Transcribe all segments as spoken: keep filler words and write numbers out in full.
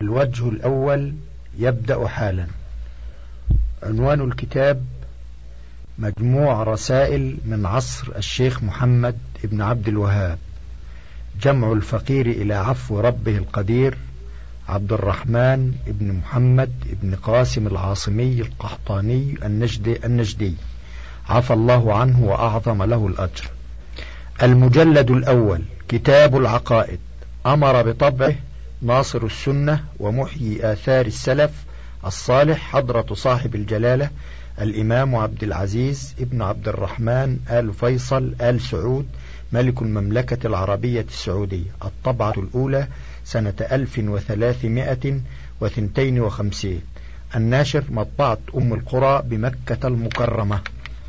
الوجه الأول يبدأ حالا. عنوان الكتاب: مجموع رسائل من عصر الشيخ محمد بن عبد الوهاب، جمع الفقير إلى عفو ربه القدير، عبد الرحمن بن محمد بن قاسم العاصمي القحطاني النجدي, النجدي عفى الله عنه وأعظم له الأجر. المجلد الأول كتاب العقائد، أمر بطبعه ناصر السنة ومحيي آثار السلف الصالح حضرة صاحب الجلالة الإمام عبد العزيز ابن عبد الرحمن آل فيصل آل سعود ملك المملكة العربية السعودية، الطبعة الأولى سنة ألف وثلاثمائة واثنين وخمسين. الناشر مطبعة أم القرى بمكة المكرمة.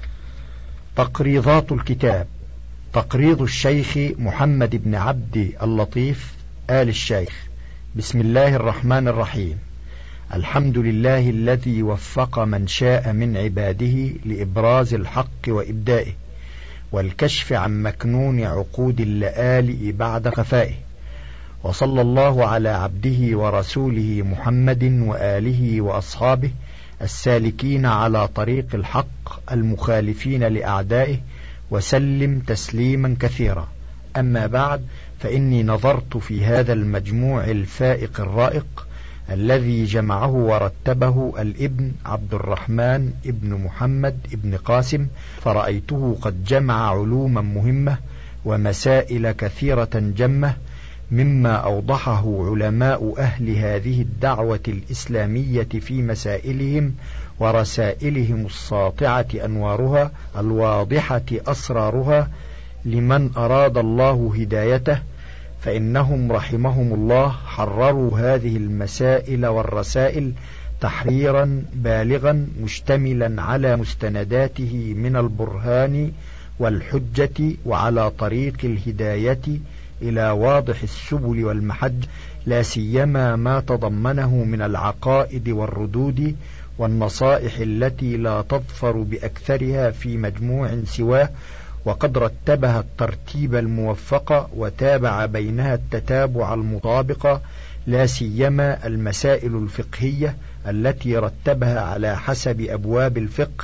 تقريضات الكتاب: تقريض الشيخ محمد بن عبد اللطيف آل الشيخ. بسم الله الرحمن الرحيم. الحمد لله الذي وفق من شاء من عباده لإبراز الحق وإبدائه والكشف عن مكنون عقود اللآلئ بعد خفائه، وصلى الله على عبده ورسوله محمد وآله وأصحابه السالكين على طريق الحق المخالفين لأعدائه، وسلم تسليما كثيرا. أما بعد، فإني نظرت في هذا المجموع الفائق الرائق الذي جمعه ورتبه الابن عبد الرحمن ابن محمد ابن قاسم، فرأيته قد جمع علوما مهمة ومسائل كثيرة جمة مما أوضحه علماء أهل هذه الدعوة الإسلامية في مسائلهم ورسائلهم الساطعة أنوارها الواضحة أسرارها لمن أراد الله هدايته، فإنهم رحمهم الله حرروا هذه المسائل والرسائل تحريرا بالغا مشتملا على مستنداته من البرهان والحجة وعلى طريق الهداية إلى واضح السبل والمحج، لا سيما ما تضمنه من العقائد والردود والنصائح التي لا تظفر بأكثرها في مجموع سواه، وقد رتبها الترتيب الموفق وتابع بينها التتابع المطابق، لا سيما المسائل الفقهية التي رتبها على حسب أبواب الفقه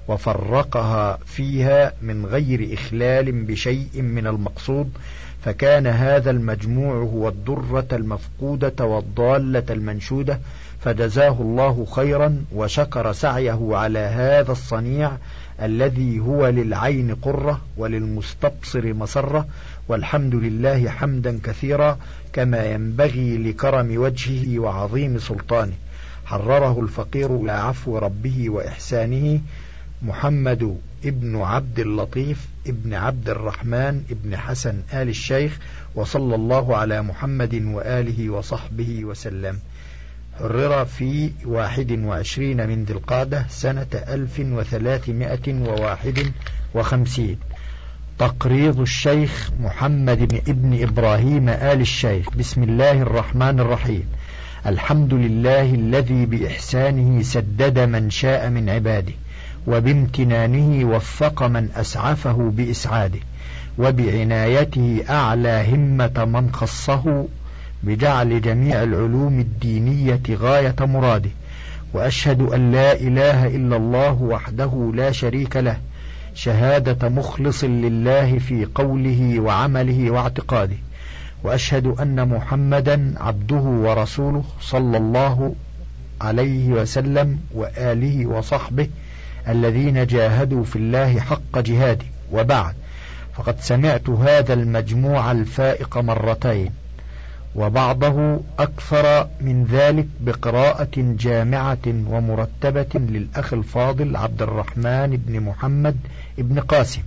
وفرقها فيها من غير إخلال بشيء من المقصود، فكان هذا المجموع هو الدرة المفقودة والضالة المنشودة، فجزاه الله خيرا وشكر سعيه على هذا الصنيع الذي هو للعين قرة وللمستبصر مسرة، والحمد لله حمدا كثيرا كما ينبغي لكرم وجهه وعظيم سلطانه. حرره الفقير إلى عفو ربه وإحسانه محمد ابن عبد اللطيف ابن عبد الرحمن ابن حسن آل الشيخ، وصلى الله على محمد وآله وصحبه وسلم. حرر في واحد وعشرين من ذي القعدة سنة ألف وثلاثمائة وواحد وخمسين. تقريض الشيخ محمد بن ابن إبراهيم آل الشيخ. بسم الله الرحمن الرحيم. الحمد لله الذي بإحسانه سدد من شاء من عباده، وبامتنانه وفق من أسعفه بإسعاده، وبعنايته أعلى همة من خصه بجعل جميع العلوم الدينية غاية مراده. وأشهد أن لا إله إلا الله وحده لا شريك له، شهادة مخلص لله في قوله وعمله واعتقاده. وأشهد أن محمدا عبده ورسوله صلى الله عليه وسلم وآله وصحبه الذين جاهدوا في الله حق جهاده. وبعد، فقد سمعت هذا المجموع الفائق مرتين، وبعضه أكثر من ذلك بقراءة جامعة ومرتبة للأخ الفاضل عبد الرحمن بن محمد بن قاسم،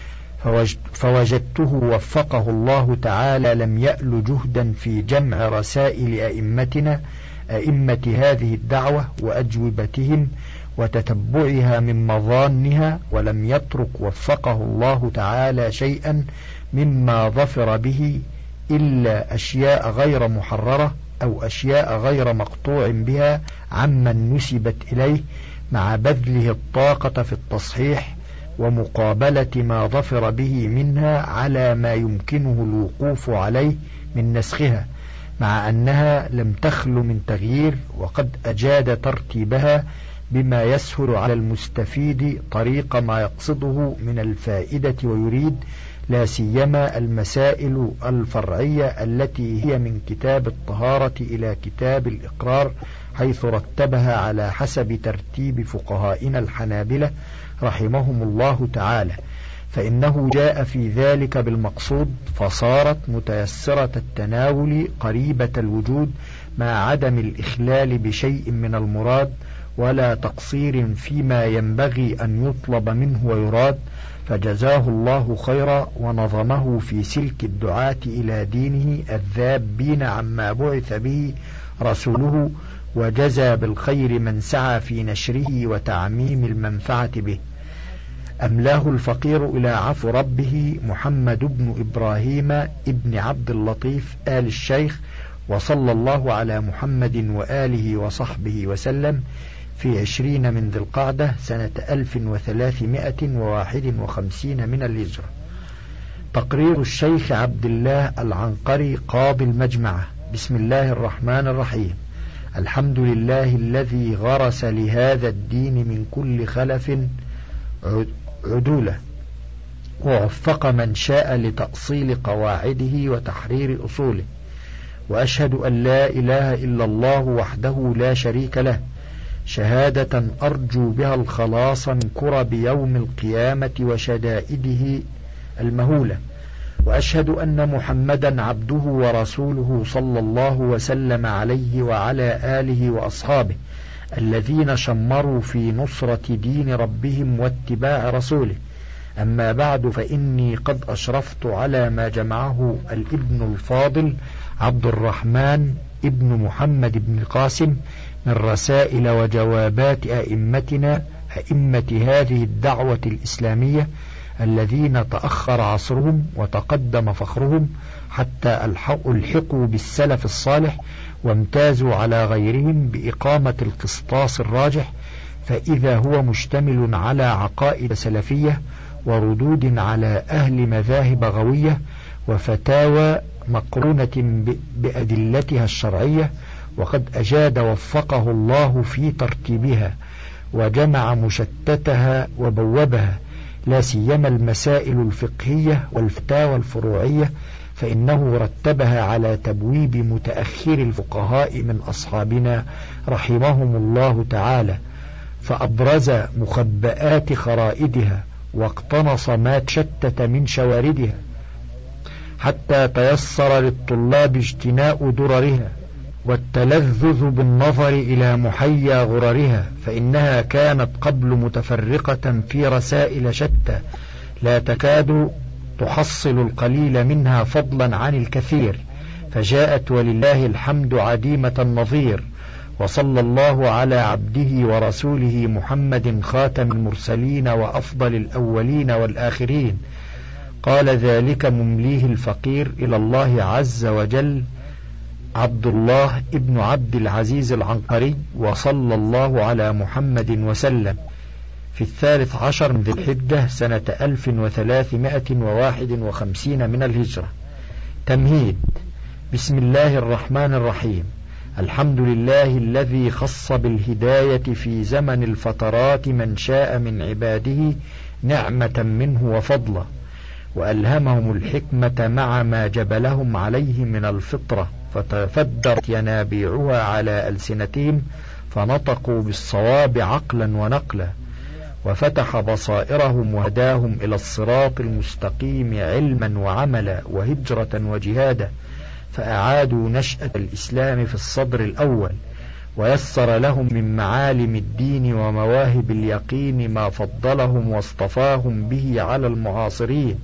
فوجدته وفقه الله تعالى لم يأل جهدا في جمع رسائل أئمتنا أئمة هذه الدعوة وأجوبتهم وتتبعها من مظانها، ولم يترك وفقه الله تعالى شيئا مما ظفر به إلا أشياء غير محررة أو أشياء غير مقطوع بها عمن نسبت إليه، مع بذله الطاقة في التصحيح ومقابلة ما ظفر به منها على ما يمكنه الوقوف عليه من نسخها، مع أنها لم تخل من تغيير، وقد أجاد ترتيبها بما يسهل على المستفيد طريق ما يقصده من الفائدة ويريد، لا سيما المسائل الفرعية التي هي من كتاب الطهارة إلى كتاب الإقرار، حيث رتبها على حسب ترتيب فقهائنا الحنابلة رحمهم الله تعالى، فإنه جاء في ذلك بالمقصود، فصارت متيسرة التناول قريبة الوجود مع عدم الإخلال بشيء من المراد ولا تقصير فيما ينبغي أن يطلب منه ويراد، فجزاه الله خيرا ونظمه في سلك الدعاة إلى دينه الذابين عما بعث به رسوله، وجزى بالخير من سعى في نشره وتعميم المنفعة به. أملاه الفقير إلى عفو ربه محمد بن إبراهيم ابن عبد اللطيف آل الشيخ، وصلى الله على محمد وآله وصحبه وسلم، في عشرين من ذي القعدة سنة ألف وثلاثمائة وواحد وخمسين من الهجرة. تقرير الشيخ عبد الله العنقري قاضي المجمعة. بسم الله الرحمن الرحيم. الحمد لله الذي غرس لهذا الدين من كل خلف عدولة، ووفق من شاء لتأصيل قواعده وتحرير أصوله، وأشهد أن لا إله إلا الله وحده لا شريك له، شهادة أرجو بها الخلاص من كرب يوم القيامة وشدائده المهولة، وأشهد أن محمدا عبده ورسوله صلى الله وسلم عليه وعلى آله وأصحابه الذين شمروا في نصرة دين ربهم واتباع رسوله. أما بعد، فإني قد أشرفت على ما جمعه الابن الفاضل عبد الرحمن ابن محمد بن قاسم من رسائل وجوابات أئمتنا أئمة هذه الدعوة الإسلامية الذين تأخر عصرهم وتقدم فخرهم حتى الحقوا بالسلف الصالح وامتازوا على غيرهم بإقامة القسطاس الراجح، فإذا هو مشتمل على عقائد سلفية وردود على أهل مذاهب غوية وفتاوى مقرونة بأدلتها الشرعية، وقد أجاد وفقه الله في ترتيبها وجمع مشتتها وبوبها، لا سيما المسائل الفقهية والفتاوى الفروعية، فإنه رتبها على تبويب متأخر الفقهاء من أصحابنا رحمهم الله تعالى، فأبرز مخبئات خرائدها واقتنص ما تشتت من شواردها، حتى تيسر للطلاب اجتناء دررها والتلذذ بالنظر إلى محيا غررها، فإنها كانت قبل متفرقة في رسائل شتى لا تكاد تحصل القليل منها فضلا عن الكثير، فجاءت ولله الحمد عديمة النظير. وصلى الله على عبده ورسوله محمد خاتم المرسلين وأفضل الأولين والآخرين. قال ذلك ممليه الفقير إلى الله عز وجل عبد الله ابن عبد العزيز العنقري، وصلى الله على محمد وسلم، في الثالث عشر من ذي الحجة سنة ألف وثلاثمائة وواحد وخمسين من الهجرة. تمهيد. بسم الله الرحمن الرحيم. الحمد لله الذي خص بالهداية في زمن الفترات من شاء من عباده نعمة منه وفضلا، وألهمهم الحكمة مع ما جبلهم عليه من الفطرة، فتفدرت ينابيعها على ألسنتهم فنطقوا بالصواب عقلا ونقلا، وفتح بصائرهم وهداهم إلى الصراط المستقيم علما وعملا وهجرة وجهادا، فأعادوا نشأة الإسلام في الصدر الأول، ويسر لهم من معالم الدين ومواهب اليقين ما فضلهم واصطفاهم به على المعاصرين،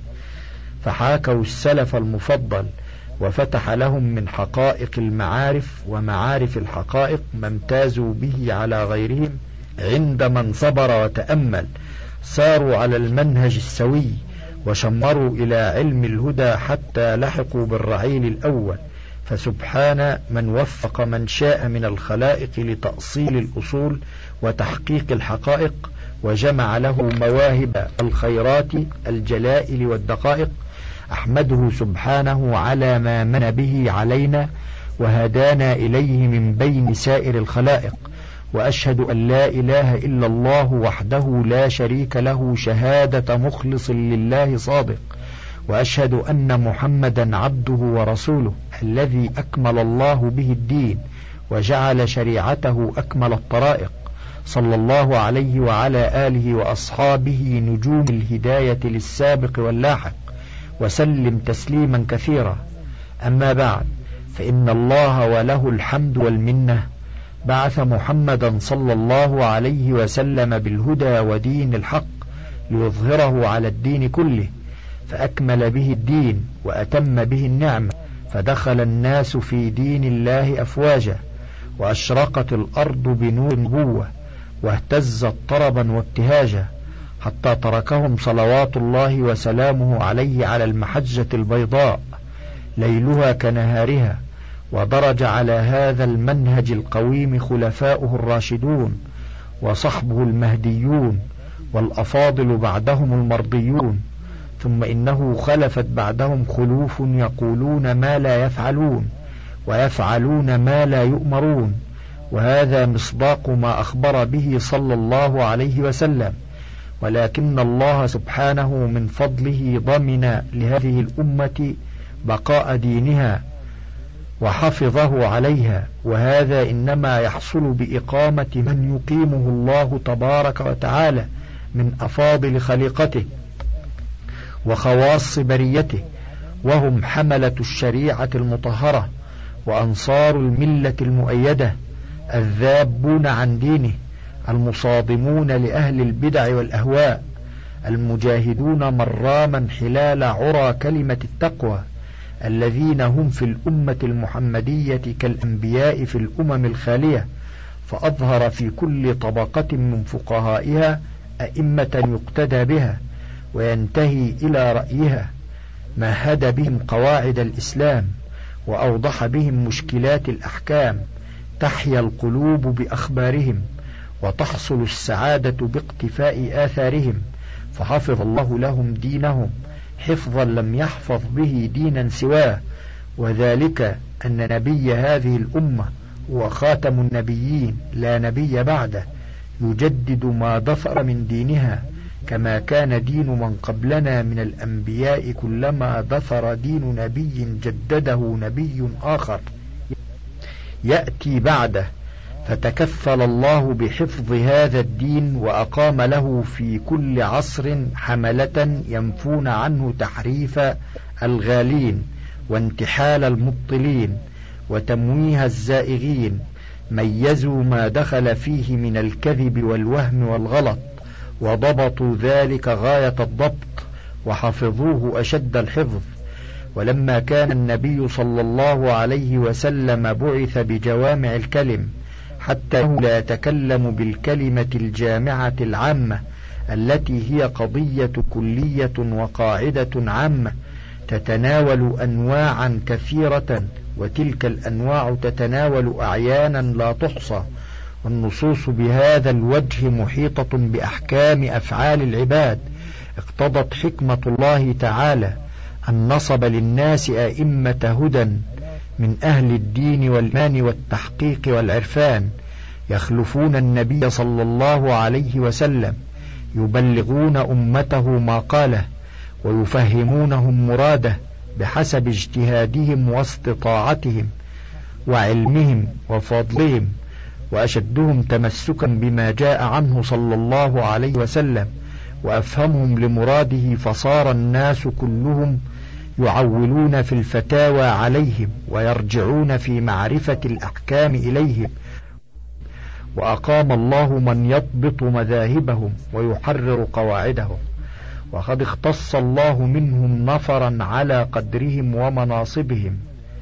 فحاكوا السلف المفضل، وفتح لهم من حقائق المعارف ومعارف الحقائق ما امتازوا به على غيرهم عند من صبر وتأمل، ساروا على المنهج السوي وشمروا إلى علم الهدى حتى لحقوا بالرعيل الأول. فسبحان من وفق من شاء من الخلائق لتأصيل الأصول وتحقيق الحقائق، وجمع له مواهب الخيرات الجلائل والدقائق. أحمده سبحانه على ما من به علينا، وهدانا إليه من بين سائر الخلائق، وأشهد أن لا إله إلا الله وحده لا شريك له شهادة مخلص لله صادق، وأشهد أن محمدا عبده ورسوله الذي أكمل الله به الدين وجعل شريعته أكمل الطرائق، صلى الله عليه وعلى آله وأصحابه نجوم الهداية للسابق واللاحق، وسلم تسليما كثيرا. أما بعد، فإن الله وله الحمد والمنة بعث محمدا صلى الله عليه وسلم بالهدى ودين الحق ليظهره على الدين كله، فأكمل به الدين وأتم به النعمة، فدخل الناس في دين الله أفواجا، وأشرقت الأرض بنور النبوة، واهتزت طربا وابتهاجا، حتى تركهم صلوات الله وسلامه عليه على المحجة البيضاء ليلها كنهارها. ودرج على هذا المنهج القويم خلفاؤه الراشدون وصحبه المهديون والأفاضل بعدهم المرضيون، ثم إنه خلفت بعدهم خلوف يقولون ما لا يفعلون ويفعلون ما لا يؤمرون، وهذا مصداق ما أخبر به صلى الله عليه وسلم. ولكن الله سبحانه من فضله ضمن لهذه الأمة بقاء دينها وحفظه عليها، وهذا إنما يحصل بإقامة من يقيمه الله تبارك وتعالى من أفاضل خليقته وخواص بريته، وهم حملة الشريعة المطهرة وأنصار الملة المؤيدة، الذابون عن دينه، المصادمون لأهل البدع والأهواء، المجاهدون مراما حلال عرى كلمة التقوى، الذين هم في الأمة المحمدية كالأنبياء في الأمم الخالية، فأظهر في كل طبقة من فقهائها أئمة يقتدى بها وينتهي إلى رأيها، مهد بهم قواعد الإسلام وأوضح بهم مشكلات الأحكام، تحيا القلوب بأخبارهم وتحصل السعادة باقتفاء آثارهم، فحفظ الله لهم دينهم حفظا لم يحفظ به دينا سواه، وذلك أن نبي هذه الأمة هو خاتم النبيين لا نبي بعده، يجدد ما دثر من دينها، كما كان دين من قبلنا من الأنبياء كلما دثر دين نبي جدده نبي آخر يأتي بعده، فتكفل الله بحفظ هذا الدين وأقام له في كل عصر حملة ينفون عنه تحريف الغالين وانتحال المبطلين وتمويه الزائغين، ميزوا ما دخل فيه من الكذب والوهم والغلط، وضبطوا ذلك غاية الضبط، وحفظوه أشد الحفظ. ولما كان النبي صلى الله عليه وسلم بعث بجوامع الكلم حتى لا يتكلم بالكلمة الجامعة العامة التي هي قضية كلية وقاعدة عامة تتناول أنواعا كثيرة، وتلك الأنواع تتناول أعيانا لا تحصى، والنصوص بهذا الوجه محيطة بأحكام أفعال العباد، اقتضت حكمة الله تعالى أن نصب للناس أئمة هدى من أهل الدين والإيمان والتحقيق والعرفان، يخلفون النبي صلى الله عليه وسلم، يبلغون أمته ما قاله ويفهمونهم مراده بحسب اجتهادهم واستطاعتهم وعلمهم وفضلهم، وأشدهم تمسكا بما جاء عنه صلى الله عليه وسلم وأفهمهم لمراده، فصار الناس كلهم يعولون في الفتاوى عليهم ويرجعون في معرفة الأحكام إليهم، وأقام الله من يضبط مذاهبهم ويحرر قواعدهم، وقد اختص الله منهم نفرا على قدرهم ومناصبهم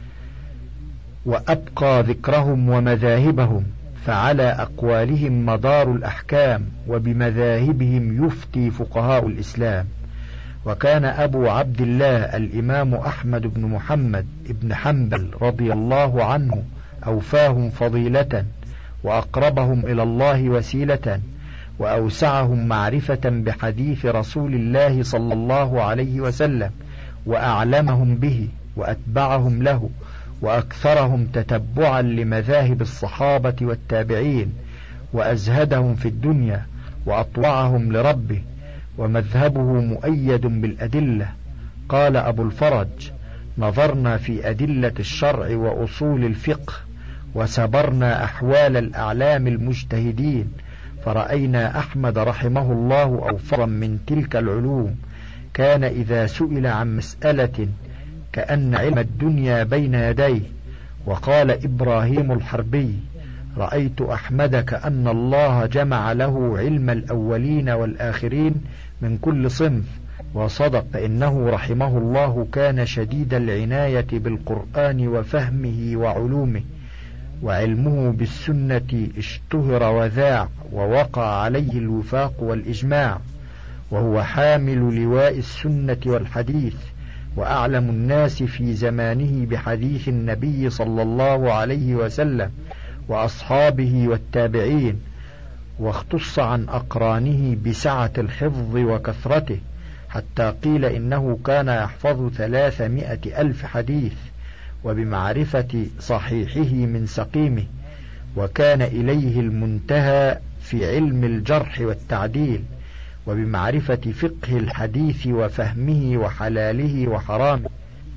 وأبقى ذكرهم ومذاهبهم، فعلى أقوالهم مدار الأحكام وبمذاهبهم يفتي فقهاء الإسلام. وكان أبو عبد الله الإمام أحمد بن محمد بن حنبل رضي الله عنه أوفاهم فضيلة وأقربهم إلى الله وسيلة وأوسعهم معرفة بحديث رسول الله صلى الله عليه وسلم وأعلمهم به وأتبعهم له وأكثرهم تتبعا لمذاهب الصحابة والتابعين، وأزهدهم في الدنيا، وأطوعهم لربه، ومذهبه مؤيد بالأدلة. قال أبو الفرج: نظرنا في أدلة الشرع وأصول الفقه، وسبرنا أحوال الأعلام المجتهدين، فرأينا أحمد رحمه الله أوفرا من تلك العلوم. كان إذا سئل عن مسألة كأن علم الدنيا بين يديه. وقال إبراهيم الحربي: رأيت أحمد كأن الله جمع له علم الأولين والآخرين من كل صنف. وصدق، فإنه رحمه الله كان شديد العناية بالقرآن وفهمه وعلومه، وعلمه بالسنة اشتهر وذاع، ووقع عليه الوفاق والإجماع، وهو حامل لواء السنة والحديث، وأعلم الناس في زمانه بحديث النبي صلى الله عليه وسلم وأصحابه والتابعين، واختص عن أقرانه بسعة الحفظ وكثرته، حتى قيل إنه كان يحفظ ثلاثمائة ألف حديث، وبمعرفة صحيحه من سقيمه، وكان إليه المنتهى في علم الجرح والتعديل، وبمعرفة فقه الحديث وفهمه وحلاله وحرامه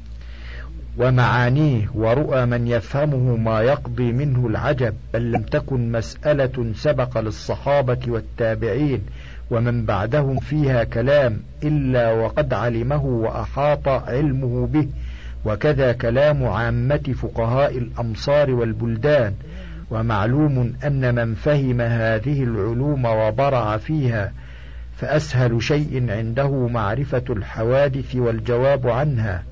ومعانيه، ورؤى من يفهمه ما يقضي منه العجب، بل لم تكن مسألة سبق للصحابة والتابعين ومن بعدهم فيها كلام إلا وقد علمه وأحاط علمه به، وكذا كلام عامة فقهاء الأمصار والبلدان. ومعلوم أن من فهم هذه العلوم وبرع فيها فأسهل شيء عنده معرفة الحوادث والجواب عنها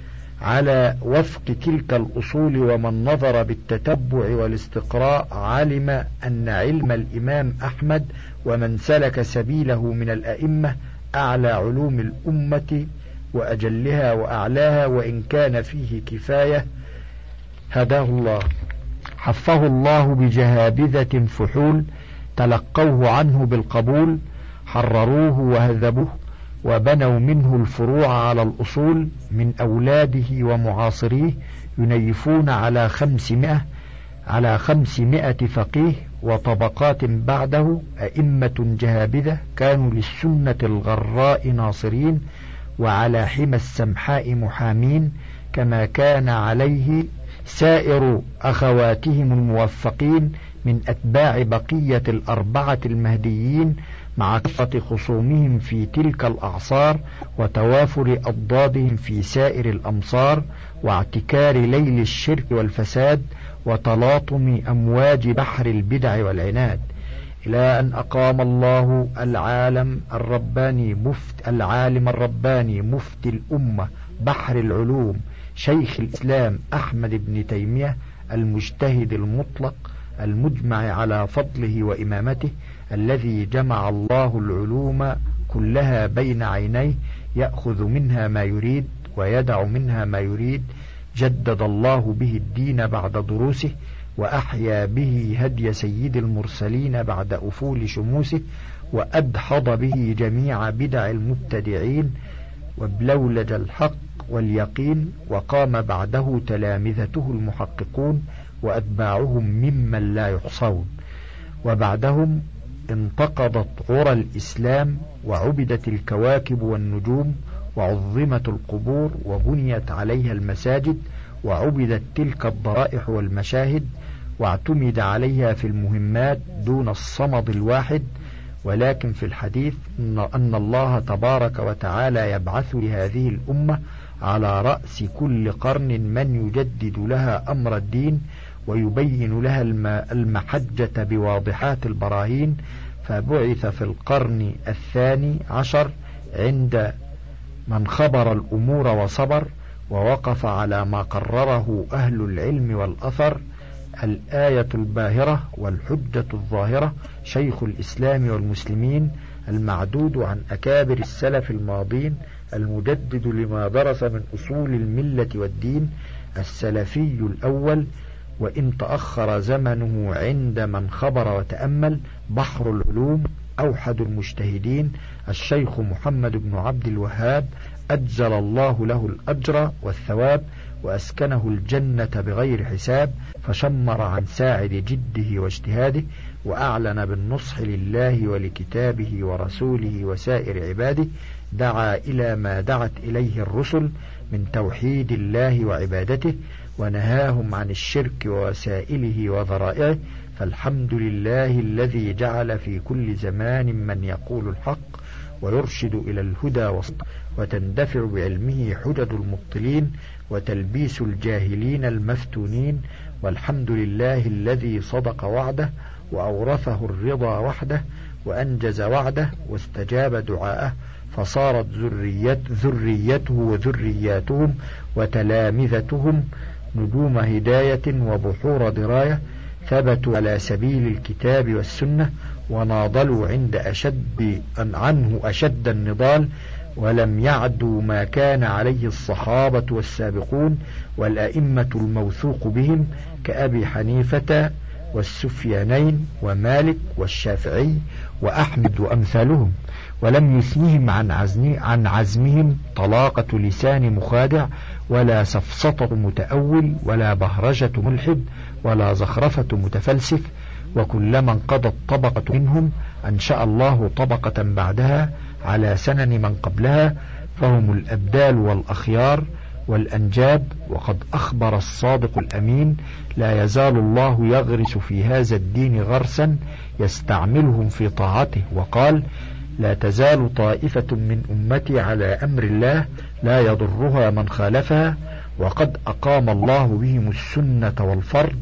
على وفق تلك الأصول. ومن نظر بالتتبع والاستقراء علم أن علم الإمام أحمد ومن سلك سبيله من الأئمة أعلى علوم الأمة وأجلها وأعلاها، وإن كان فيه كفاية هداه الله. حفه الله بجهابذة فحول تلقوه عنه بالقبول، حرروه وهذبوه، وبنوا منه الفروع على الأصول من أولاده ومعاصريه، ينيفون على خمسمائة على خمسمائة فقيه وطبقات بعده، أئمة جهابذة كانوا للسنة الغراء ناصرين، وعلى حمى السمحاء محامين، كما كان عليه سائر أخواتهم الموفقين من أتباع بقية الأربعة المهديين، مع كثرة خصومهم في تلك الأعصار، وتوافر أضدادهم في سائر الأمصار، واعتكار ليل الشرك والفساد، وتلاطم أمواج بحر البدع والعناد، إلى أن أقام الله العالم الرباني مفت العالم الرباني مفتي الأمة بحر العلوم شيخ الإسلام أحمد بن تيمية، المجتهد المطلق المجمع على فضله وإمامته، الذي جمع الله العلوم كلها بين عينيه، يأخذ منها ما يريد ويدع منها ما يريد. جدد الله به الدين بعد دروسه، وأحيا به هدي سيد المرسلين بعد أفول شموسه، وأدحض به جميع بدع المبتدعين، وبلولج الحق واليقين. وقام بعده تلامذته المحققون وأتباعهم ممن لا يحصون، وبعدهم انتقضت عرى الإسلام، وعبدت الكواكب والنجوم، وعظمت القبور، وبنيت عليها المساجد، وعبدت تلك الضرائح والمشاهد، واعتمد عليها في المهمات دون الصمد الواحد. ولكن في الحديث أن الله تبارك وتعالى يبعث لهذه الأمة على رأس كل قرن من يجدد لها أمر الدين، ويبين لها المحجة بواضحات البراهين. فبعث في القرن الثاني عشر عند من خبر الأمور وصبر، ووقف على ما قرره أهل العلم والأثر، الآية الباهرة والحجة الظاهرة، شيخ الإسلام والمسلمين، المعدود عن أكابر السلف الماضين، المجدد لما درس من أصول الملة والدين، السلفي الأول، وإن تأخر زمنه عند من خبر وتأمل، بحر العلوم، أوحد المجتهدين، الشيخ محمد بن عبد الوهاب، أجزل الله له الأجر والثواب، وأسكنه الجنة بغير حساب، فشمر عن ساعد جده واجتهاده، وأعلن بالنصح لله ولكتابه ورسوله وسائر عباده، دعا إلى ما دعت إليه الرسل من توحيد الله وعبادته، ونهاهم عن الشرك ووسائله وذرائعه. فالحمد لله الذي جعل في كل زمان من يقول الحق ويرشد إلى الهدى والصدق، وتندفع بعلمه حجج المبطلين وتلبيس الجاهلين المفتونين. والحمد لله الذي صدق وعده وأورثه الرضا وحده، وأنجز وعده واستجاب دعاءه، فصارت ذريت ذريته وذرياتهم وتلامذتهم نجوم هداية وبحور دراية، ثبتوا على سبيل الكتاب والسنة، وناضلوا عند أشد عنه أشد النضال، ولم يعدوا ما كان عليه الصحابة والسابقون والأئمة الموثوق بهم كأبي حنيفة والسفيانين ومالك والشافعي وأحمد وأمثالهم، ولم يثنهم عن, عزم عن عزمهم طلاقة لسان مخادع، ولا سفسطة متأول، ولا بهرجة ملحد، ولا زخرفة متفلسف. وكلما انقضت طبقة منهم أنشأ الله طبقة بعدها على سنن من قبلها، فهم الأبدال والأخيار والأنجاب. وقد أخبر الصادق الأمين: لا يزال الله يغرس في هذا الدين غرسا يستعملهم في طاعته، وقال: لا تزال طائفة من أمتي على أمر الله لا يضرها من خالفها. وقد أقام الله بهم السنة والفرض،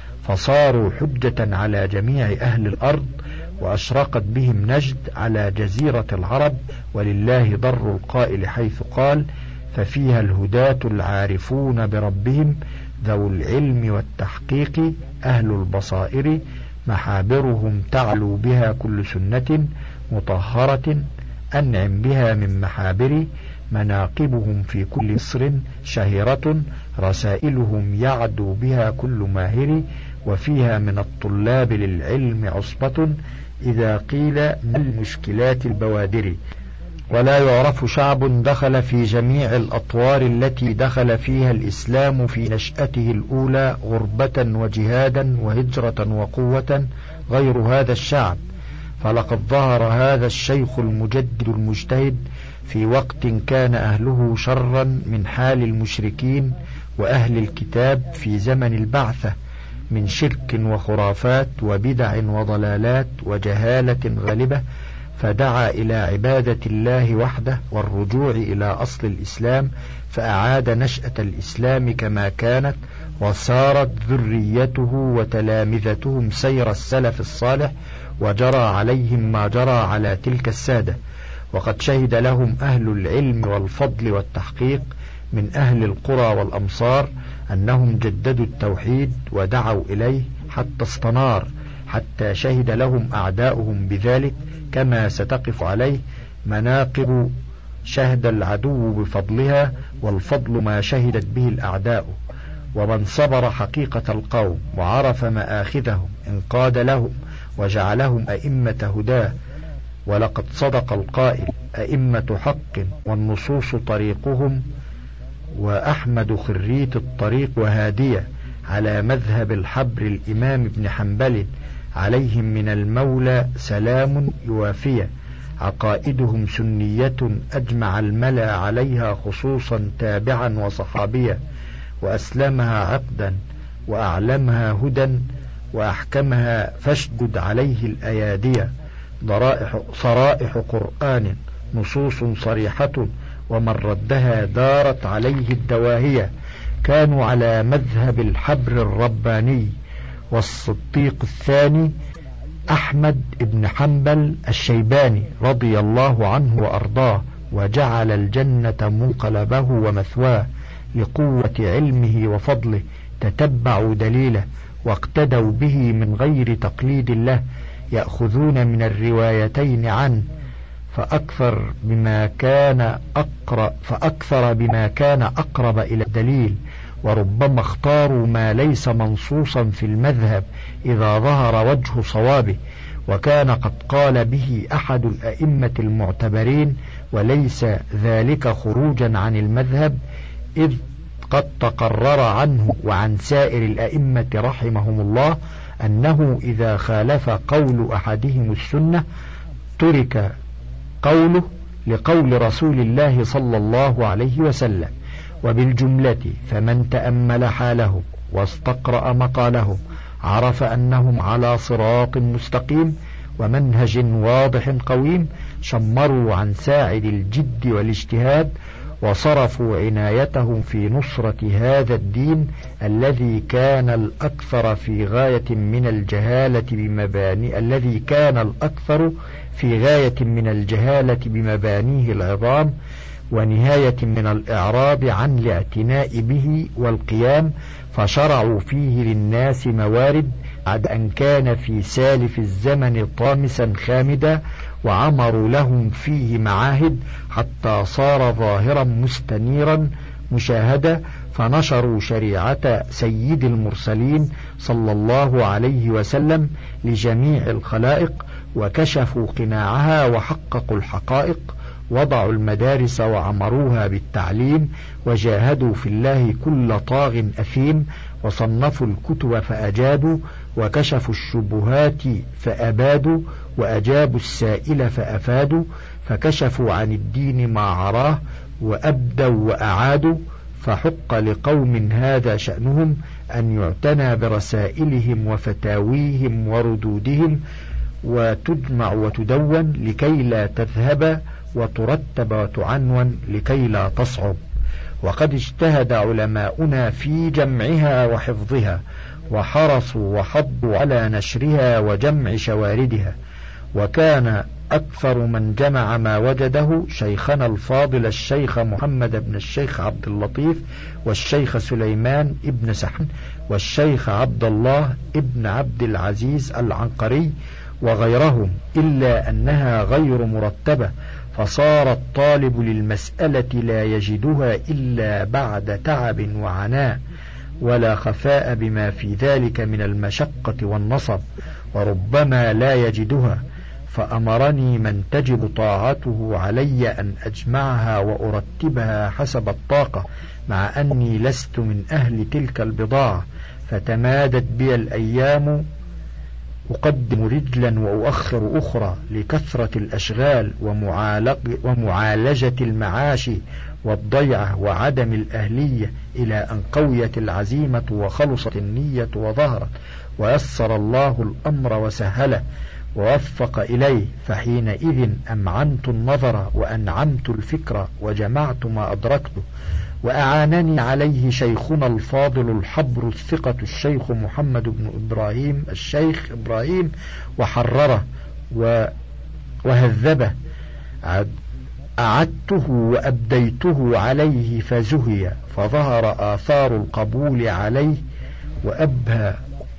فصاروا حجة على جميع أهل الأرض، وأشرقت بهم نجد على جزيرة العرب. ولله ضر القائل حيث قال: ففيها الهداة العارفون بربهم ذو العلم والتحقيق أهل البصائر، محابرهم تعلو بها كل سنة مطهرة أنعم بها من محابر، مناقبهم في كل مصر شهيرة، رسائلهم يعدو بها كل ماهر، وفيها من الطلاب للعلم عصبة إذا قيل من المشكلات البوادر. ولا يعرف شعب دخل في جميع الأطوار التي دخل فيها الإسلام في نشأته الأولى غربة وجهادا وهجرة وقوة غير هذا الشعب، فلقد ظهر هذا الشيخ المجدد المجتهد في وقت كان أهله شرا من حال المشركين وأهل الكتاب في زمن البعثة، من شرك وخرافات وبدع وضلالات وجهالة غالبة، فدعا إلى عبادة الله وحده والرجوع إلى أصل الإسلام، فأعاد نشأة الإسلام كما كانت، وصارت ذريته وتلامذتهم سير السلف الصالح، وجرى عليهم ما جرى على تلك السادة. وقد شهد لهم أهل العلم والفضل والتحقيق من أهل القرى والأمصار أنهم جددوا التوحيد ودعوا إليه حتى استنار، حتى شهد لهم أعداؤهم بذلك، كما ستقف عليه مناقب شهد العدو بفضلها، والفضل ما شهدت به الأعداء. ومن صبر حقيقة القوم وعرف مآخذهم انقاد لهم وجعلهم أئمة هداه. ولقد صدق القائل: أئمة حق والنصوص طريقهم، وأحمد خريت الطريق وهادية، على مذهب الحبر الإمام ابن حنبل، عليهم من المولى سلام يوافية. عقائدهم سنية أجمع الملا عليها خصوصا تابعا وصحابية، وأسلمها عقدا وأعلمها هدى وأحكمها فاشدد عليه الأيادية. ضرائح صرائح قرآن نصوص صريحة، ومن ردها دارت عليه الدواهية. كانوا على مذهب الحبر الرباني. والصديق الثاني أحمد بن حنبل الشيباني رضي الله عنه وأرضاه، وجعل الجنة منقلبه ومثواه لقوة علمه وفضله. تتبعوا دليله واقتدوا به من غير تقليد له، يأخذون من الروايتين عنه فأكثر بما كان أقرب فأكثر بما كان أقرب إلى الدليل، وربما اختاروا ما ليس منصوصا في المذهب إذا ظهر وجه صوابه، وكان قد قال به أحد الأئمة المعتبرين، وليس ذلك خروجا عن المذهب، إذ فقد تقرر عنه وعن سائر الأئمة رحمهم الله أنه إذا خالف قول أحدهم السنة ترك قوله لقول رسول الله صلى الله عليه وسلم. وبالجملة فمن تأمل حالهم واستقرأ مقالهم عرف أنهم على صراط مستقيم ومنهج واضح قويم، شمروا عن ساعد الجد والاجتهاد وصرفوا عنايتهم في نصرة هذا الدين الذي كان الأكثر في غاية من الجهالة بمباني الذي كان الأكثر في غاية من الجهالة بمبانيه العظام ونهاية من الإعراض عن الاعتناء به والقيام، فشرعوا فيه للناس موارد بعد أن كان في سالف الزمن طامسا خامدا، وعمروا لهم فيه معاهد حتى صار ظاهرا مستنيرا مشاهدا، فنشروا شريعة سيد المرسلين صلى الله عليه وسلم لجميع الخلائق وكشفوا قناعها وحققوا الحقائق، وضعوا المدارس وعمروها بالتعليم وجاهدوا في الله كل طاغ أثيم، وصنفوا الكتب فأجادوا وكشفوا الشبهات فأبادوا وأجابوا السائل فأفادوا، فكشفوا عن الدين ما عراه وأبدوا وأعادوا، فحق لقوم هذا شأنهم أن يعتنى برسائلهم وفتاويهم وردودهم وتجمع وتدون لكي لا تذهب وترتب وتعنون لكي لا تصعب. وقد اجتهد علماؤنا في جمعها وحفظها وحرصوا وحضوا على نشرها وجمع شواردها، وكان أكثر من جمع ما وجده شيخنا الفاضل الشيخ محمد بن الشيخ عبد اللطيف والشيخ سليمان ابن سحن والشيخ عبد الله ابن عبد العزيز العنقري وغيرهم، إلا أنها غير مرتبة، فصار الطالب للمسألة لا يجدها إلا بعد تعب وعناء، ولا خفاء بما في ذلك من المشقة والنصب، وربما لا يجدها، فأمرني من تجب طاعته علي أن أجمعها وأرتبها حسب الطاقة، مع أني لست من أهل تلك البضاعة، فتمادت بي الأيام أقدم رجلا وأؤخر أخرى لكثرة الأشغال ومعالجة المعاش والضيعة وعدم الأهلية، إلى أن قويت العزيمة وخلصت النية وظهرت ويسر الله الأمر وسهله ووفق إليه، فحينئذ أمعنت النظر وأنعمت الفكر وجمعت ما أدركته، وأعانني عليه شيخنا الفاضل الحبر الثقة الشيخ محمد بن إبراهيم الشيخ إبراهيم، وحرره وهذبه، أعدته وأبديته عليه فزهي، فظهر آثار القبول عليه وأبهى،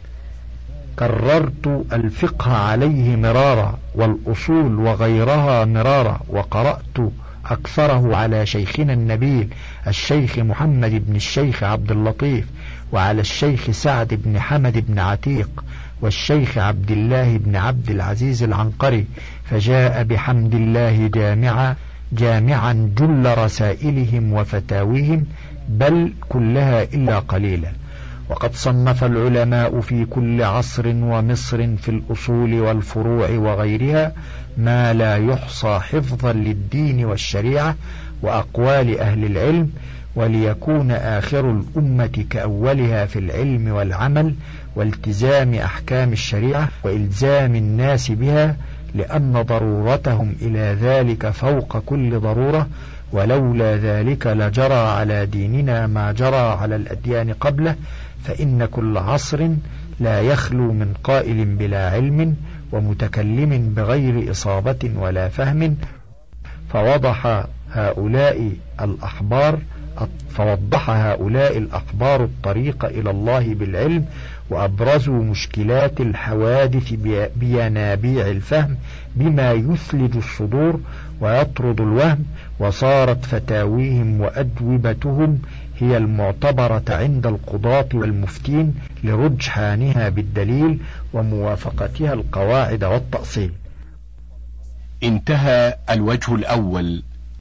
كررت الفقه عليه مرارا والأصول وغيرها مرارا، وقرأت أكثره على شيخنا النبيل الشيخ محمد بن الشيخ عبد اللطيف، وعلى الشيخ سعد بن حمد بن عتيق، والشيخ عبد الله بن عبد العزيز العنقري، فجاء بحمد الله جامعا جامعا جل رسائلهم وفتاويهم، بل كلها إلا قليلا. وقد صنف العلماء في كل عصر ومصر في الأصول والفروع وغيرها ما لا يحصى حفظا للدين والشريعة وأقوال أهل العلم، وليكون آخر الأمة كأولها في العلم والعمل والتزام أحكام الشريعة وإلزام الناس بها، لأن ضرورتهم إلى ذلك فوق كل ضرورة، ولولا ذلك لجرى على ديننا ما جرى على الأديان قبله، فإن كل عصر لا يخلو من قائل بلا علم ومتكلم بغير إصابة ولا فهم، فوضح هؤلاء الأحبار فوضح هؤلاء الأحبار الطريق إلى الله بالعلم، وأبرزوا مشكلات الحوادث بينابيع الفهم بما يثلج الصدور ويطرد الوهم، وصارت فتاويهم وأجوبتهم هي المعتبرة عند القضاة والمفتين لرجحانها بالدليل وموافقتها القواعد والتأصيل. انتهى الوجه الأول